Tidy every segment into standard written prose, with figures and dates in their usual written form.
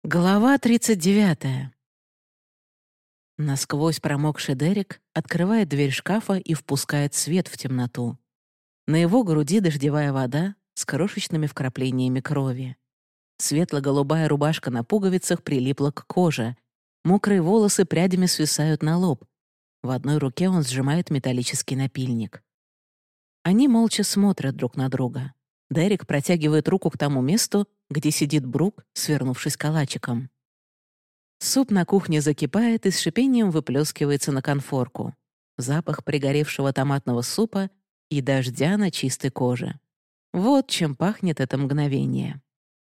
Глава 39. Насквозь промокший Дерек открывает дверь шкафа и впускает свет в темноту. На его груди дождевая вода с крошечными вкраплениями крови. Светло-голубая рубашка на пуговицах прилипла к коже. Мокрые волосы прядями свисают на лоб. В одной руке он сжимает металлический напильник. Они молча смотрят друг на друга. Дерек протягивает руку к тому месту, где сидит Брук, свернувшись калачиком. Суп на кухне закипает и с шипением выплескивается на конфорку. Запах пригоревшего томатного супа и дождя на чистой коже. Вот чем пахнет это мгновение.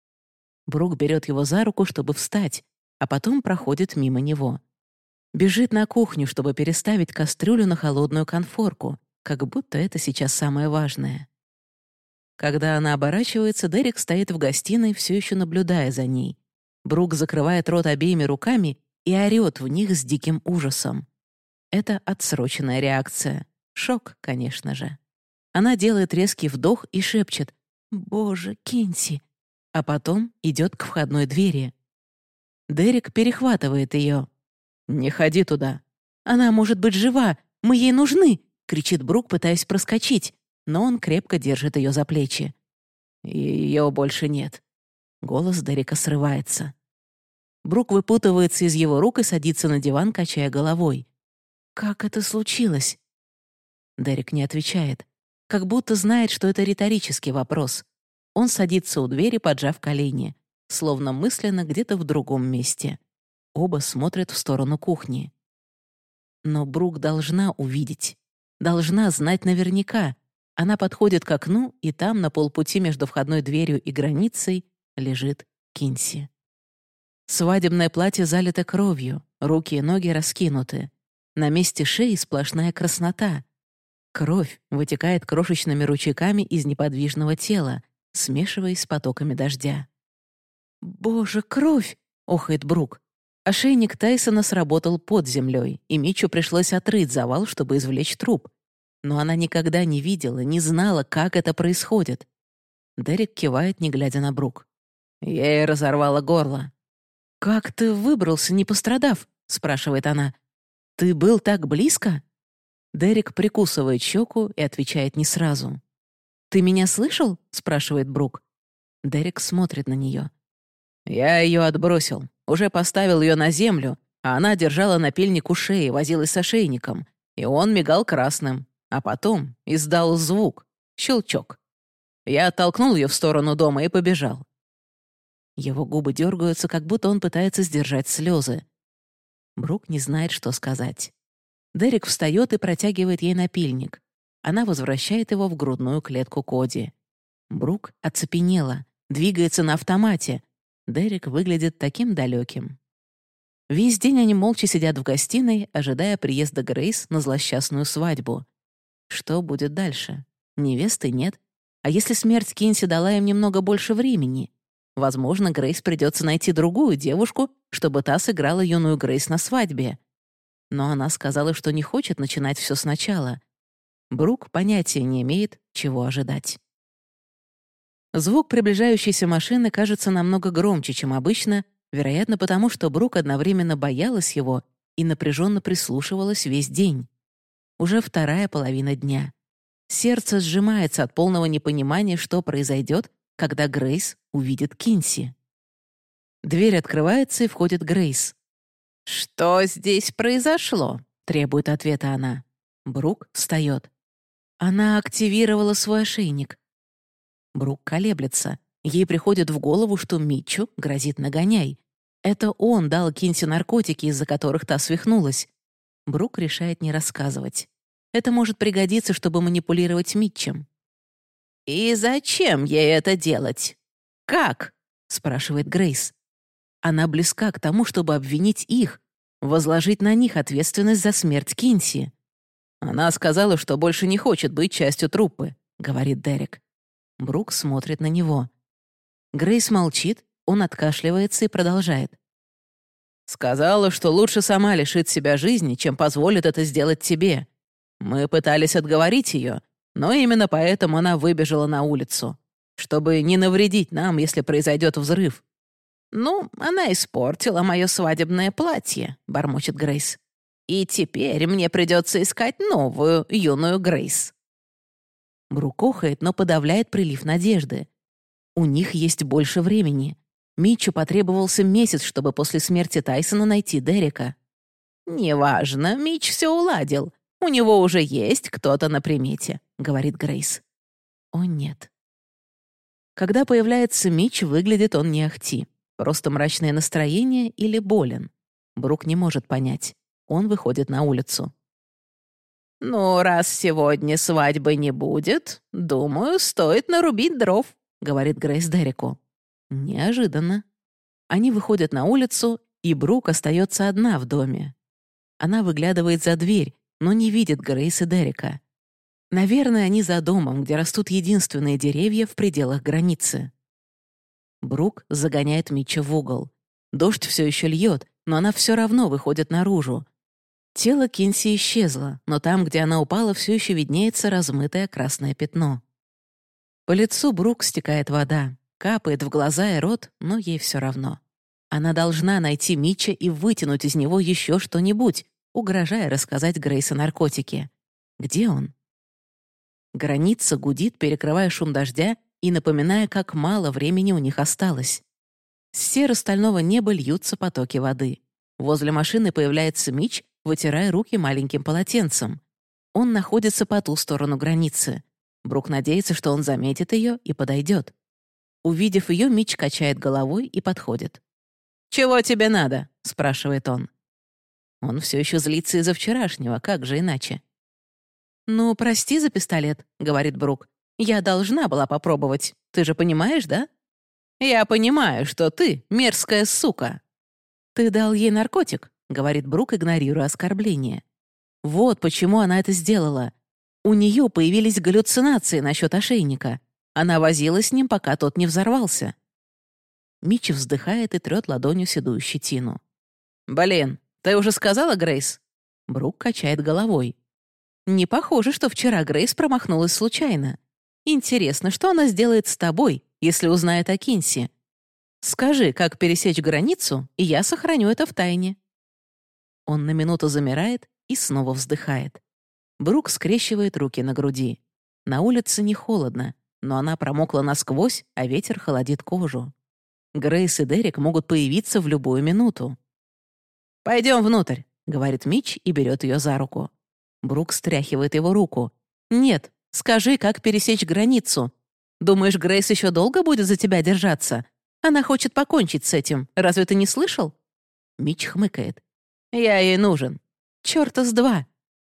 Брук берет его за руку, чтобы встать, а потом проходит мимо него. Бежит на кухню, чтобы переставить кастрюлю на холодную конфорку, как будто это сейчас самое важное. Когда она оборачивается, Дерек стоит в гостиной, все еще наблюдая за ней. Брук закрывает рот обеими руками и орёт в них с диким ужасом. Это отсроченная реакция. Шок, конечно же. Она делает резкий вдох и шепчет «Боже, Кинси!», а потом идет к входной двери. Дерек перехватывает ее. «Не ходи туда. Она может быть жива. Мы ей нужны!» — кричит Брук, пытаясь проскочить, но он крепко держит ее за плечи. Ее больше нет. Голос Дерека срывается. Брук выпутывается из его рук и садится на диван, качая головой. «Как это случилось?» Дерек не отвечает, как будто знает, что это риторический вопрос. Он садится у двери, поджав колени, словно мысленно где-то в другом месте. Оба смотрят в сторону кухни. Но Брук должна увидеть. Должна знать наверняка. Она подходит к окну, и там, на полпути между входной дверью и границей, лежит Кинси. Свадебное платье залито кровью, руки и ноги раскинуты. На месте шеи сплошная краснота. Кровь вытекает крошечными ручейками из неподвижного тела, смешиваясь с потоками дождя. «Боже, кровь!» — охает Брук. Ошейник Тайсона сработал под землей, и Митчу пришлось отрыть завал, чтобы извлечь труп. Но она никогда не видела, не знала, как это происходит. Дерек кивает, не глядя на Брук. Ей разорвало горло. «Как ты выбрался, не пострадав?» — спрашивает она. «Ты был так близко?» Дерек прикусывает щеку и отвечает не сразу. «Ты меня слышал?» — спрашивает Брук. Дерек смотрит на нее. «Я ее отбросил. Уже поставил ее на землю, а она держала напильник у шеи, возилась с ошейником, и он мигал красным. А потом издал звук. Щелчок. Я оттолкнул ее в сторону дома и побежал». Его губы дергаются, как будто он пытается сдержать слезы. Брук не знает, что сказать. Дерек встает и протягивает ей напильник. Она возвращает его в грудную клетку Коди. Брук оцепенела, двигается на автомате. Дерек выглядит таким далеким. Весь день они молча сидят в гостиной, ожидая приезда Грейс на злосчастную свадьбу. Что будет дальше? Невесты нет. А если смерть Кинси дала им немного больше времени? Возможно, Грейс придется найти другую девушку, чтобы та сыграла юную Грейс на свадьбе. Но она сказала, что не хочет начинать все сначала. Брук понятия не имеет, чего ожидать. Звук приближающейся машины кажется намного громче, чем обычно, вероятно, потому что Брук одновременно боялась его и напряженно прислушивалась весь день. Уже вторая половина дня. Сердце сжимается от полного непонимания, что произойдет, когда Грейс увидит Кинси. Дверь открывается, и входит Грейс. «Что здесь произошло?» — требует ответа она. Брук встает. Она активировала свой ошейник. Брук колеблется. Ей приходит в голову, что Митчу грозит нагоняй. Это он дал Кинси наркотики, из-за которых та свихнулась. Брук решает не рассказывать. Это может пригодиться, чтобы манипулировать Митчем. «И зачем ей это делать? Как?» — спрашивает Грейс. Она близка к тому, чтобы обвинить их, возложить на них ответственность за смерть Кинси. «Она сказала, что больше не хочет быть частью труппы», — говорит Дерек. Брук смотрит на него. Грейс молчит, он откашливается и продолжает. «Сказала, что лучше сама лишит себя жизни, чем позволит это сделать тебе. Мы пытались отговорить ее, но именно поэтому она выбежала на улицу, чтобы не навредить нам, если произойдет взрыв. «Ну, она испортила мое свадебное платье», — бормочет Грейс. «И теперь мне придется искать новую юную Грейс». Брук охает, но подавляет прилив надежды. У них есть больше времени. Митчу потребовался месяц, чтобы после смерти Тайсона найти Дерека. «Неважно, Митч все уладил. У него уже есть кто-то на примете», — говорит Грейс. О, нет. Когда появляется Митч, выглядит он не ахти. Просто мрачное настроение или болен. Брук не может понять. Он выходит на улицу. «Ну, раз сегодня свадьбы не будет, думаю, стоит нарубить дров», — говорит Грейс Дереку. Неожиданно. Они выходят на улицу, и Брук остается одна в доме. Она выглядывает за дверь, но не видит Грейс и Дерека. Наверное, они за домом, где растут единственные деревья в пределах границы. Брук загоняет Митча в угол. Дождь все еще льет, но она все равно выходит наружу. Тело Кинси исчезло, но там, где она упала, все еще виднеется размытое красное пятно. По лицу Брук стекает вода, капает в глаза и рот, но ей все равно. Она должна найти Митча и вытянуть из него еще что-нибудь, угрожая рассказать Грейс о наркотике. Где он? Граница гудит, перекрывая шум дождя и напоминая, как мало времени у них осталось. С серо-стального неба льются потоки воды. Возле машины появляется Митч, вытирая руки маленьким полотенцем. Он находится по ту сторону границы. Брук надеется, что он заметит ее и подойдет. Увидев ее, Митч качает головой и подходит. «Чего тебе надо?» — спрашивает он. Он все еще злится из-за вчерашнего, как же иначе? «Ну, прости за пистолет», — говорит Брук. «Я должна была попробовать. Ты же понимаешь, да?» «Я понимаю, что ты мерзкая сука». «Ты дал ей наркотик», — говорит Брук, игнорируя оскорбление. Вот почему она это сделала. У нее появились галлюцинации насчет ошейника. Она возилась с ним, пока тот не взорвался. Митч вздыхает и трет ладонью седую щетину. «Блин, ты уже сказала, Грейс?» Брук качает головой. «Не похоже, что вчера Грейс промахнулась случайно. Интересно, что она сделает с тобой, если узнает о Кинси? Скажи, как пересечь границу, и я сохраню это в тайне». Он на минуту замирает и снова вздыхает. Брук скрещивает руки на груди. На улице не холодно, но она промокла насквозь, а ветер холодит кожу. Грейс и Дерек могут появиться в любую минуту. «Пойдем внутрь», — говорит Митч и берет ее за руку. Брук стряхивает его руку. «Нет, скажи, как пересечь границу. Думаешь, Грейс еще долго будет за тебя держаться? Она хочет покончить с этим. Разве ты не слышал?» Митч хмыкает. «Я ей нужен. Чёрта с два».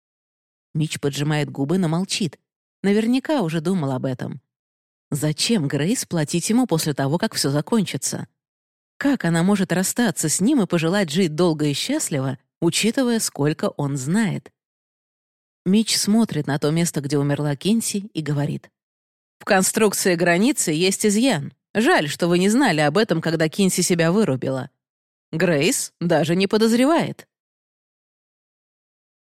Митч поджимает губы, но молчит. Наверняка уже думал об этом. Зачем Грейс платить ему после того, как все закончится? Как она может расстаться с ним и пожелать жить долго и счастливо, учитывая, сколько он знает? Митч смотрит на то место, где умерла Кинси, и говорит. «В конструкции границы есть изъян. Жаль, что вы не знали об этом, когда Кинси себя вырубила. Грейс даже не подозревает».